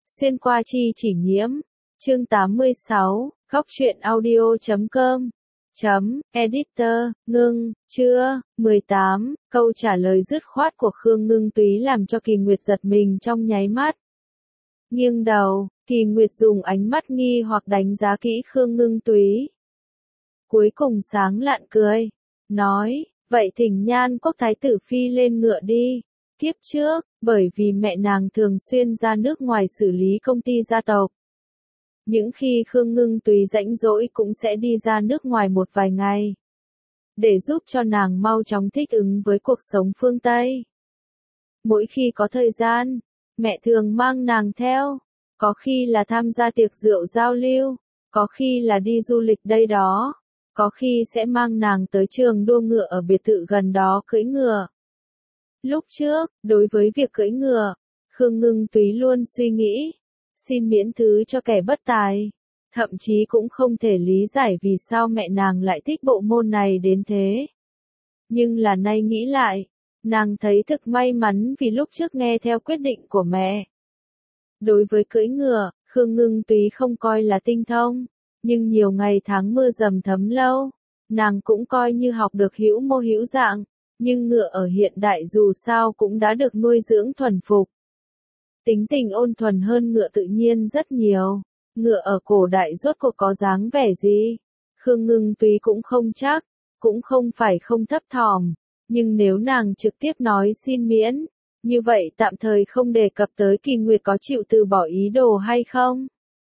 Xuyên qua chi chỉ nhiễm. Chương 86, góc truyện audio.com. Editor, ngưng, chưa, 18, câu trả lời dứt khoát của Khương Ngưng Túy làm cho Kỳ Nguyệt giật mình trong nháy mắt. Nghiêng đầu, Kỳ Nguyệt dùng ánh mắt nghi hoặc đánh giá kỹ Khương Ngưng Túy. Cuối cùng sáng lạn cười, nói, vậy thỉnh Nhan Quốc Thái tử phi lên ngựa đi. Kiếp trước, bởi vì mẹ nàng thường xuyên ra nước ngoài xử lý công ty gia tộc. Những khi Khương Ngưng Túy rảnh rỗi cũng sẽ đi ra nước ngoài một vài ngày. Để giúp cho nàng mau chóng thích ứng với cuộc sống phương Tây. Mỗi khi có thời gian, mẹ thường mang nàng theo. Có khi là tham gia tiệc rượu giao lưu, có khi là đi du lịch đây đó, có khi sẽ mang nàng tới trường đua ngựa ở biệt thự gần đó cưỡi ngựa. Lúc trước, đối với việc cưỡi ngựa, Khương Ngưng Túy luôn suy nghĩ, xin miễn thứ cho kẻ bất tài. Thậm chí cũng không thể lý giải vì sao mẹ nàng lại thích bộ môn này đến thế. Nhưng là nay nghĩ lại, nàng thấy thực may mắn vì lúc trước nghe theo quyết định của mẹ. Đối với cưỡi ngựa, Khương Ngưng Túy không coi là tinh thông, nhưng nhiều ngày tháng mưa dầm thấm lâu, nàng cũng coi như học được hữu mô hữu dạng. Nhưng ngựa ở hiện đại dù sao cũng đã được nuôi dưỡng thuần phục. Tính tình ôn thuần hơn ngựa tự nhiên rất nhiều. Ngựa ở cổ đại rốt cuộc có dáng vẻ gì? Khương Ngưng Túy cũng không chắc, cũng không phải không thấp thỏm. Nhưng nếu nàng trực tiếp nói xin miễn, như vậy tạm thời không đề cập tới Kỳ Nguyệt có chịu từ bỏ ý đồ hay không.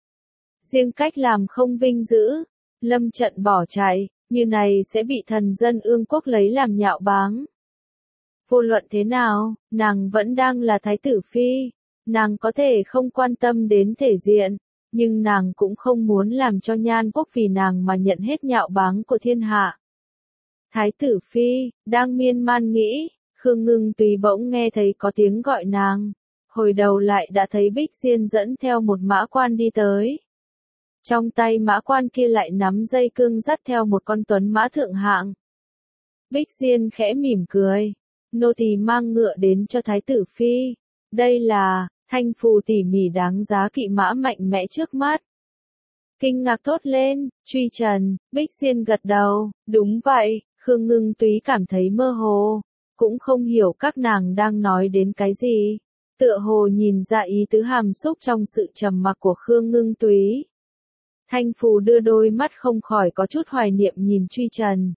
Riêng cách làm không vinh dự, lâm trận bỏ chạy. Như này sẽ bị thần dân ương quốc lấy làm nhạo báng. Vô luận thế nào, nàng vẫn đang là thái tử phi. Nàng có thể không quan tâm đến thể diện, nhưng nàng cũng không muốn làm cho Nhan Quốc vì nàng mà nhận hết nhạo báng của thiên hạ. Thái tử phi, đang miên man nghĩ, Khương Ngưng Túy bỗng nghe thấy có tiếng gọi nàng. Hồi đầu lại đã thấy Bích Diên dẫn theo một mã quan đi tới. Trong tay mã quan kia lại nắm dây cương dắt theo một con tuấn mã thượng hạng. Bích Diên khẽ mỉm cười. Nô tỳ mang ngựa đến cho thái tử phi. Đây là, thanh phù tỉ mỉ đáng giá kỵ mã mạnh mẽ trước mắt. Kinh ngạc thốt lên, truy trần, Bích Diên gật đầu, đúng vậy, Khương Ngưng Túy cảm thấy mơ hồ. Cũng không hiểu các nàng đang nói đến cái gì. Tựa hồ nhìn ra ý tứ hàm xúc trong sự trầm mặc của Khương Ngưng Túy. Thanh phù đưa đôi mắt không khỏi có chút hoài niệm nhìn truy trần.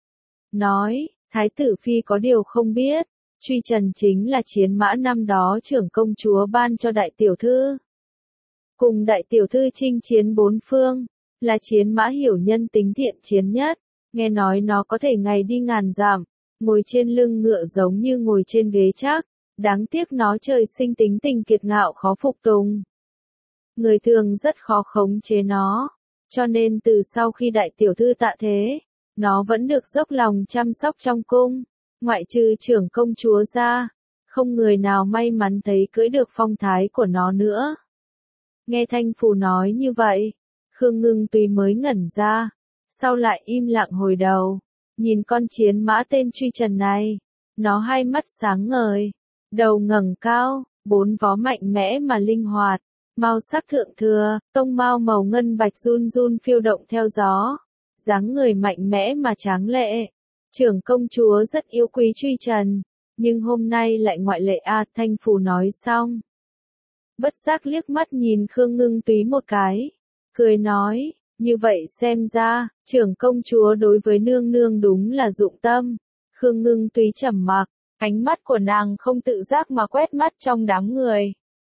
Nói, thái tử phi có điều không biết, truy trần chính là chiến mã năm đó trưởng công chúa ban cho đại tiểu thư. Cùng đại tiểu thư chinh chiến bốn phương, là chiến mã hiểu nhân tính thiện chiến nhất, nghe nói nó có thể ngày đi ngàn dặm, ngồi trên lưng ngựa giống như ngồi trên ghế chắc, đáng tiếc nó trời sinh tính tình kiệt ngạo khó phục tùng. Người thường rất khó khống chế nó, cho nên từ sau khi đại tiểu thư tạ thế, nó vẫn được dốc lòng chăm sóc trong cung, ngoại trừ trưởng công chúa ra, không người nào may mắn thấy cưỡi được phong thái của nó nữa. Nghe thanh phù nói như vậy, Khương Ngưng Túy mới ngẩn ra, sau lại im lặng hồi đầu, nhìn con chiến mã tên truy trần này, nó hai mắt sáng ngời, đầu ngẩng cao, bốn vó mạnh mẽ mà linh hoạt. Mao sắc thượng thừa, tông mao màu ngân bạch run run phiêu động theo gió. Dáng người mạnh mẽ mà tráng lệ. Trưởng công chúa rất yêu quý truy trần, nhưng hôm nay lại ngoại lệ thanh phù nói xong. Bất giác liếc mắt nhìn Khương Ngưng Túy một cái. Cười nói, như vậy xem ra, trưởng công chúa đối với nương nương đúng là dụng tâm. Khương Ngưng Túy trầm mặc, ánh mắt của nàng không tự giác mà quét mắt trong đám người.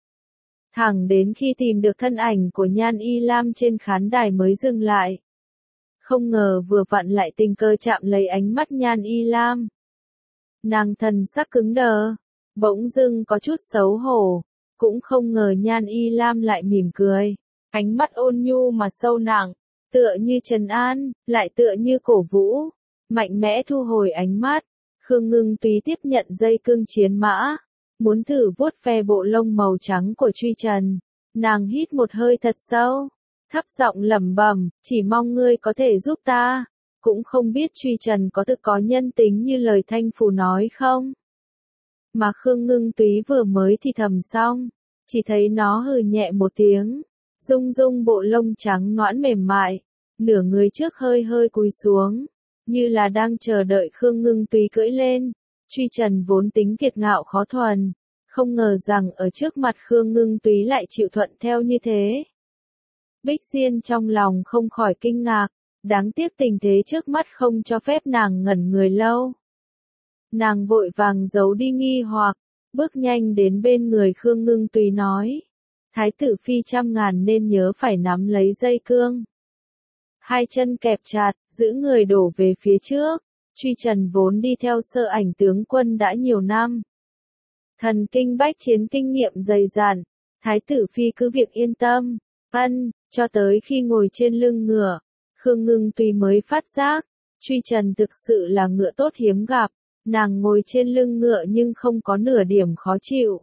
Thẳng đến khi tìm được thân ảnh của Nhan Y Lam trên khán đài mới dừng lại. Không ngờ vừa vặn lại tình cờ chạm lấy ánh mắt Nhan Y Lam. Nàng thần sắc cứng đờ, bỗng dưng có chút xấu hổ, cũng không ngờ Nhan Y Lam lại mỉm cười. Ánh mắt ôn nhu mà sâu nặng, tựa như trấn an, lại tựa như cổ vũ, mạnh mẽ thu hồi ánh mắt. Khương Ngưng Túy tiếp nhận dây cương chiến mã. Muốn thử vuốt ve bộ lông màu trắng của truy trần, nàng hít một hơi thật sâu, thấp giọng lẩm bẩm, chỉ mong ngươi có thể giúp ta, cũng không biết truy trần có thực có nhân tính như lời thanh phù nói không. Mà Khương Ngưng Túy vừa mới thì thầm xong, chỉ thấy nó hừ nhẹ một tiếng, rung rung bộ lông trắng nõn mềm mại, nửa người trước hơi hơi cúi xuống, như là đang chờ đợi Khương Ngưng Túy cưỡi lên. Truy Trần vốn tính kiệt ngạo khó thuần, không ngờ rằng ở trước mặt Khương Ngưng Túy lại chịu thuận theo như thế. Bích Diên trong lòng không khỏi kinh ngạc, đáng tiếc tình thế trước mắt không cho phép nàng ngẩn người lâu. Nàng vội vàng giấu đi nghi hoặc, bước nhanh đến bên người Khương Ngưng Túy nói. Thái tử phi trăm ngàn nên nhớ phải nắm lấy dây cương. Hai chân kẹp chặt, giữ người đổ về phía trước. Truy Trần vốn đi theo Sơ Ảnh tướng quân đã nhiều năm. Thần kinh bách chiến kinh nghiệm dày dặn, Thái tử phi cứ việc yên tâm. Cho tới khi ngồi trên lưng ngựa, Khương Ngưng Túy mới phát giác, Truy Trần thực sự là ngựa tốt hiếm gặp. Nàng ngồi trên lưng ngựa nhưng không có nửa điểm khó chịu.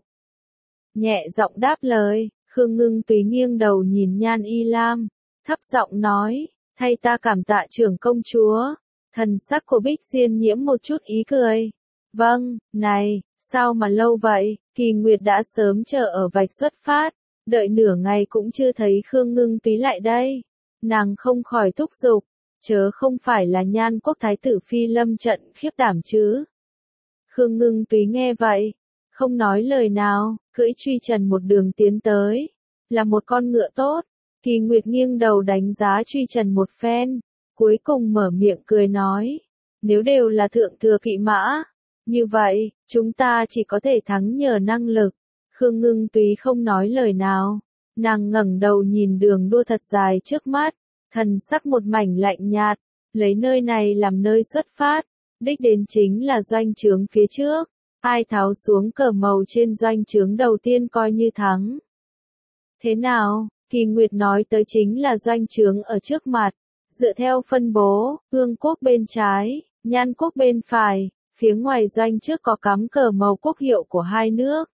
Nhẹ giọng đáp lời, Khương Ngưng Túy nghiêng đầu nhìn Nhan Y Lam, thấp giọng nói, thay ta cảm tạ trưởng công chúa. Thần sắc của Bích Diên nhiễm một chút ý cười. Vâng, này, sao mà lâu vậy, Kỳ Nguyệt đã sớm chờ ở vạch xuất phát, đợi nửa ngày cũng chưa thấy Khương Ngưng Túy lại đây. Nàng không khỏi thúc giục, chớ không phải là Nhan quốc thái tử phi lâm trận khiếp đảm chứ. Khương Ngưng Túy nghe vậy, không nói lời nào, cưỡi Truy Trần một đường tiến tới, là một con ngựa tốt. Kỳ Nguyệt nghiêng đầu đánh giá Truy Trần một phen, cuối cùng mở miệng cười nói, nếu đều là thượng thừa kỵ mã, như vậy, chúng ta chỉ có thể thắng nhờ năng lực. Khương Ngưng Túy không nói lời nào, nàng ngẩng đầu nhìn đường đua thật dài trước mắt, thần sắc một mảnh lạnh nhạt, lấy nơi này làm nơi xuất phát, đích đến chính là doanh trướng phía trước, ai tháo xuống cờ màu trên doanh trướng đầu tiên coi như thắng. Thế nào, Kỳ Nguyệt nói tới chính là doanh trướng ở trước mặt, dựa theo phân bố, Ương quốc bên trái, Nhan quốc bên phải, phía ngoài doanh trước có cắm cờ màu quốc hiệu của hai nước.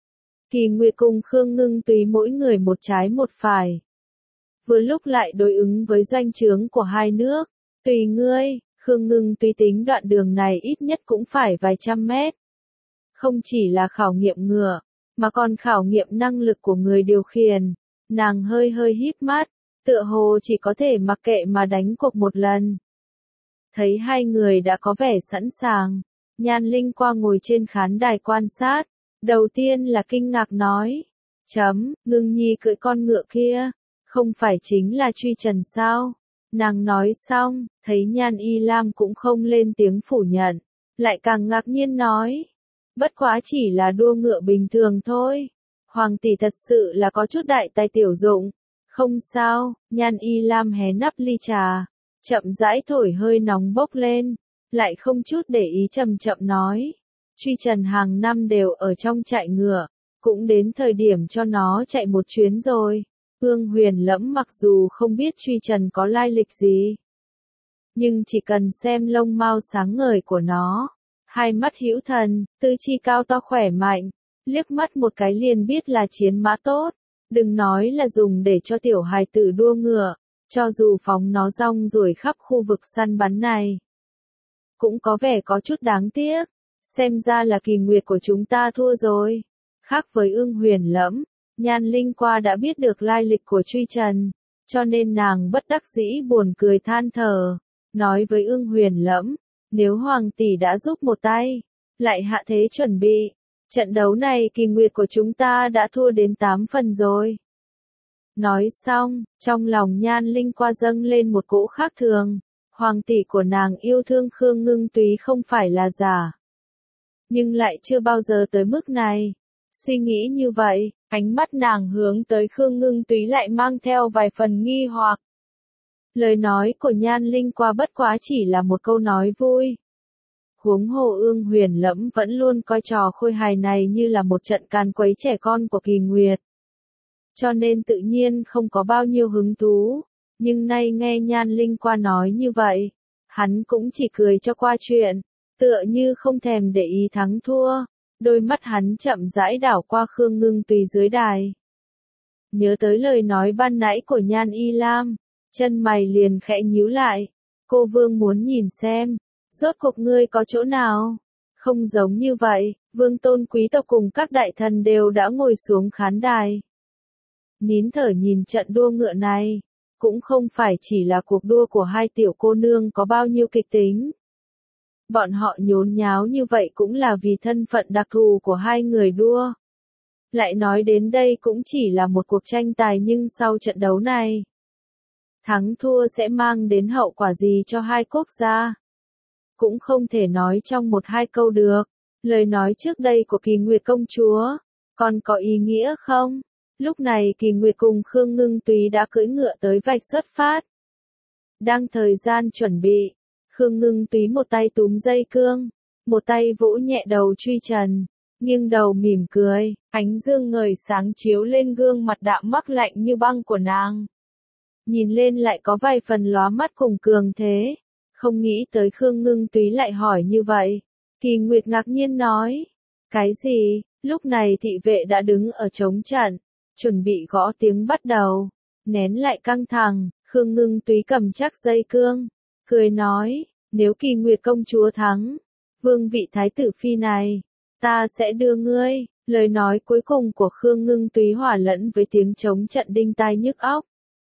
Kỳ Nguyệt cùng Khương Ngưng Túy mỗi người một trái một phải. Vừa lúc lại đối ứng với doanh trướng của hai nước, tùy ngươi. Khương Ngưng Túy tính đoạn đường này ít nhất cũng phải vài trăm mét. Không chỉ là khảo nghiệm ngựa, mà còn khảo nghiệm năng lực của người điều khiển. Nàng hơi hơi híp mắt, tựa hồ chỉ có thể mặc kệ mà đánh cuộc một lần. Thấy hai người đã có vẻ sẵn sàng, Nhan Linh qua ngồi trên khán đài quan sát. Đầu tiên là kinh ngạc nói, Ngưng Nhi cưỡi con ngựa kia, không phải chính là Truy Trần sao? Nàng nói xong, thấy Nhan Y Lam cũng không lên tiếng phủ nhận, lại càng ngạc nhiên nói, bất quá chỉ là đua ngựa bình thường thôi. Hoàng tỷ thật sự là có chút đại tài tiểu dụng. Không sao, Nhan Y Lam hé nắp ly trà, chậm rãi thổi hơi nóng bốc lên, lại không chút để ý chậm chậm nói, Truy Trần hàng năm đều ở trong trại ngựa, cũng đến thời điểm cho nó chạy một chuyến rồi. Ương Huyền Lẫm mặc dù không biết Truy Trần có lai lịch gì, nhưng chỉ cần xem lông mao sáng ngời của nó, hai mắt hữu thần, tư chi cao to khỏe mạnh, liếc mắt một cái liền biết là chiến mã tốt, đừng nói là dùng để cho tiểu hài tử đua ngựa, cho dù phóng nó rong ruổi khắp khu vực săn bắn này, cũng có vẻ có chút đáng tiếc. Xem ra là Kỳ Nguyệt của chúng ta thua rồi. Khác với Ương Huyền Lẫm, Nhan Linh qua đã biết được lai lịch của Truy Trần, cho nên nàng bất đắc dĩ buồn cười than thở, nói với Ương Huyền Lẫm, nếu Hoàng tỷ đã giúp một tay, lại hạ thế chuẩn bị, trận đấu này Kỳ Nguyệt của chúng ta đã thua đến 8 phần rồi. Nói xong, trong lòng Nhan Linh qua dâng lên một cỗ khác thường, Hoàng tỷ của nàng yêu thương Khương Ngưng Túy không phải là giả, nhưng lại chưa bao giờ tới mức này. Suy nghĩ như vậy, ánh mắt nàng hướng tới Khương Ngưng Túy lại mang theo vài phần nghi hoặc. Lời nói của Nhan Linh qua bất quá chỉ là một câu nói vui. Huống hồ Ương Huyền Lẫm vẫn luôn coi trò khôi hài này như là một trận càn quấy trẻ con của Kỳ Nguyệt, cho nên tự nhiên không có bao nhiêu hứng thú. Nhưng nay nghe Nhan Linh qua nói như vậy, hắn cũng chỉ cười cho qua chuyện, tựa như không thèm để ý thắng thua. Đôi mắt hắn chậm rãi đảo qua Khương Ngưng Túy dưới đài. Nhớ tới lời nói ban nãy của Nhan Y Lam, chân mày liền khẽ nhíu lại. Cô Vương muốn nhìn xem, rốt cuộc ngươi có chỗ nào không giống như vậy. Vương tôn quý tộc cùng các đại thần đều đã ngồi xuống khán đài. Nín thở nhìn trận đua ngựa này, cũng không phải chỉ là cuộc đua của hai tiểu cô nương có bao nhiêu kịch tính. Bọn họ nhốn nháo như vậy cũng là vì thân phận đặc thù của hai người đua. Lại nói đến đây cũng chỉ là một cuộc tranh tài nhưng sau trận đấu này, thắng thua sẽ mang đến hậu quả gì cho hai quốc gia? Cũng không thể nói trong một hai câu được. Lời nói trước đây của Kỳ Nguyệt công chúa, còn có ý nghĩa không? Lúc này Kỳ Nguyệt cùng Khương Ngưng Túy đã cưỡi ngựa tới vạch xuất phát. Đang thời gian chuẩn bị, Khương Ngưng Túy một tay túm dây cương, một tay vỗ nhẹ đầu Truy Trần, nghiêng đầu mỉm cười, ánh dương ngời sáng chiếu lên gương mặt đạm mắc lạnh như băng của nàng. Nhìn lên lại có vài phần lóa mắt cùng cường thế, không nghĩ tới Khương Ngưng Túy lại hỏi như vậy. Kỳ Nguyệt ngạc nhiên nói, cái gì? Lúc này thị vệ đã đứng ở trống trận, chuẩn bị gõ tiếng bắt đầu, nén lại căng thẳng, Khương Ngưng Túy cầm chắc dây cương, cười nói, nếu Kỳ Nguyệt công chúa thắng, vương vị thái tử phi này, ta sẽ đưa ngươi. Lời nói cuối cùng của Khương Ngưng Túy hòa lẫn với tiếng trống trận đinh tai nhức óc.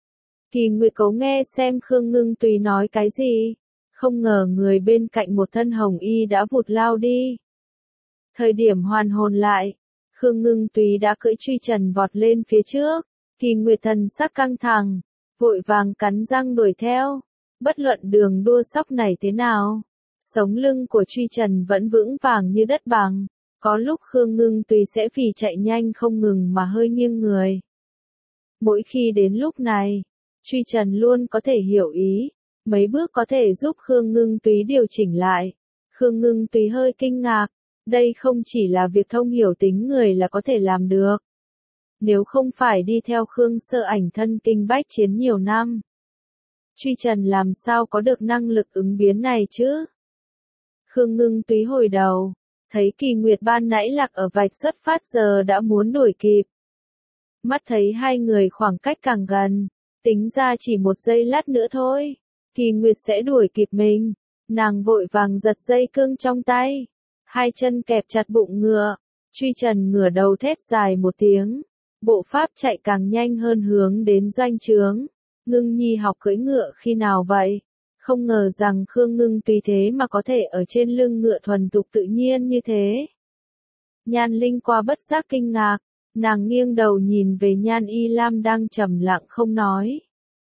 Kỳ Nguyệt cố nghe xem Khương Ngưng Túy nói cái gì, không ngờ người bên cạnh một thân hồng y đã vụt lao đi. Thời điểm hoàn hồn lại, Khương Ngưng Túy đã cưỡi Truy Trần vọt lên phía trước, Kỳ Nguyệt thần sắc căng thẳng, vội vàng cắn răng đuổi theo. Bất luận đường đua sóc này thế nào, sống lưng của Truy Trần vẫn vững vàng như đất bằng, có lúc Khương Ngưng Túy sẽ vì chạy nhanh không ngừng mà hơi nghiêng người. Mỗi khi đến lúc này, Truy Trần luôn có thể hiểu ý, mấy bước có thể giúp Khương Ngưng Túy điều chỉnh lại. Khương Ngưng Túy hơi kinh ngạc, đây không chỉ là việc thông hiểu tính người là có thể làm được. Nếu không phải đi theo Khương Sơ Ảnh thân kinh bách chiến nhiều năm, Truy Trần làm sao có được năng lực ứng biến này chứ? Khương Ngưng Túy hồi đầu, thấy Kỳ Nguyệt ban nãy lạc ở vạch xuất phát giờ đã muốn đuổi kịp. Mắt thấy hai người khoảng cách càng gần, tính ra chỉ một giây lát nữa thôi, Kỳ Nguyệt sẽ đuổi kịp mình. Nàng vội vàng giật dây cương trong tay, hai chân kẹp chặt bụng ngựa, Truy Trần ngửa đầu thét dài một tiếng, bộ pháp chạy càng nhanh hơn hướng đến doanh trướng. Ngưng Nhi học cưỡi ngựa khi nào vậy? Không ngờ rằng Khương Ngưng Túy thế mà có thể ở trên lưng ngựa thuần thục tự nhiên như thế. Nhan Linh qua bất giác kinh ngạc, nàng nghiêng đầu nhìn về Nhan Y Lam đang trầm lặng không nói.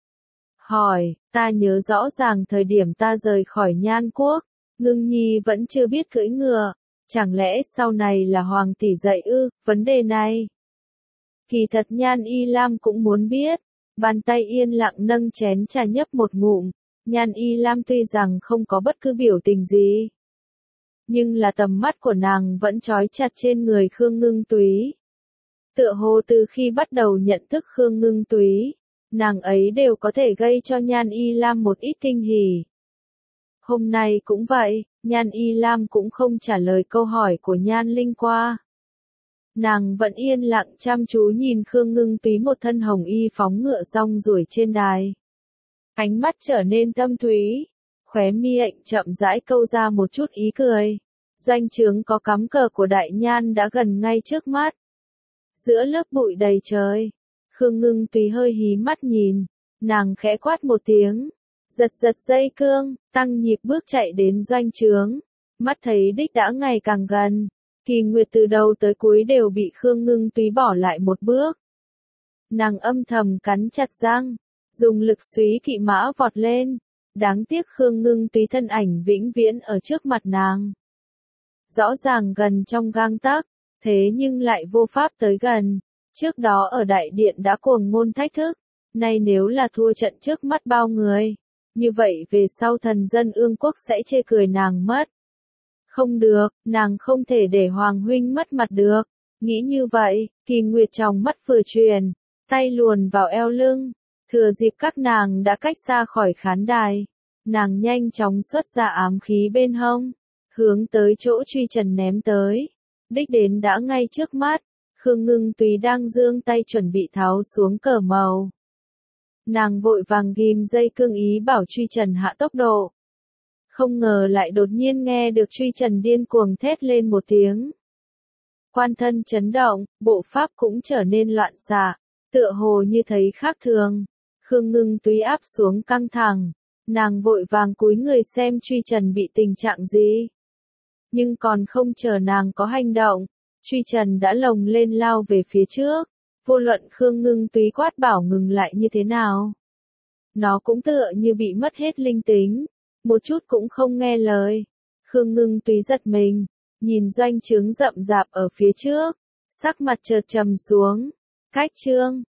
Hỏi, ta nhớ rõ ràng thời điểm ta rời khỏi Nhan Quốc, Ngưng Nhi vẫn chưa biết cưỡi ngựa, chẳng lẽ sau này là Hoàng tỷ dạy ư, vấn đề này? Kỳ thật Nhan Y Lam cũng muốn biết, bàn tay yên lặng nâng chén trà nhấp một ngụm, Nhan Y Lam tuy rằng không có bất cứ biểu tình gì, nhưng là tầm mắt của nàng vẫn trói chặt trên người Khương Ngưng Túy. Tựa hồ từ khi bắt đầu nhận thức Khương Ngưng Túy, nàng ấy đều có thể gây cho Nhan Y Lam một ít kinh hỉ. Hôm nay cũng vậy, Nhan Y Lam cũng không trả lời câu hỏi của Nhan Linh qua. Nàng vẫn yên lặng chăm chú nhìn Khương Ngưng Túy một thân hồng y phóng ngựa rong ruổi trên đài. Ánh mắt trở nên thâm thúy, khóe mi hạnh chậm rãi câu ra một chút ý cười. Doanh trướng có cắm cờ của Đại Nhan đã gần ngay trước mắt. Giữa lớp bụi đầy trời, Khương Ngưng Túy hơi hí mắt nhìn, nàng khẽ quát một tiếng, giật giật dây cương, tăng nhịp bước chạy đến doanh trướng. Mắt thấy đích đã ngày càng gần, Kỳ Nguyệt từ đầu tới cuối đều bị Khương Ngưng Túy bỏ lại một bước. Nàng âm thầm cắn chặt răng, dùng lực súy kỵ mã vọt lên. Đáng tiếc Khương Ngưng Túy thân ảnh vĩnh viễn ở trước mặt nàng. Rõ ràng gần trong gang tấc, thế nhưng lại vô pháp tới gần. Trước đó ở đại điện đã cuồng ngôn thách thức, nay nếu là thua trận trước mắt bao người, như vậy về sau thần dân ương quốc sẽ chê cười nàng mất. Không được, nàng không thể để Hoàng huynh mất mặt được. Nghĩ như vậy, Kỳ Nguyệt trong mắt vừa truyền, tay luồn vào eo lưng, thừa dịp các nàng đã cách xa khỏi khán đài, nàng nhanh chóng xuất ra ám khí bên hông, hướng tới chỗ Truy Trần ném tới. Đích đến đã ngay trước mắt, Khương Ngưng Túy đang giương tay chuẩn bị tháo xuống cờ màu. Nàng vội vàng ghim dây cương ý bảo Truy Trần hạ tốc độ. Không ngờ lại đột nhiên nghe được Truy Trần điên cuồng thét lên một tiếng. Quan thân chấn động, bộ pháp cũng trở nên loạn xạ, tựa hồ như thấy khác thường. Khương Ngưng Túy áp xuống căng thẳng, nàng vội vàng cúi người xem Truy Trần bị tình trạng gì. Nhưng còn không chờ nàng có hành động, Truy Trần đã lồng lên lao về phía trước, vô luận Khương Ngưng Túy quát bảo ngừng lại như thế nào. Nó cũng tựa như bị mất hết linh tính, một chút cũng không nghe lời. Khương Ngưng Túy giật mình, nhìn doanh trướng rậm rạp ở phía trước, sắc mặt chợt trầm xuống. Cách chương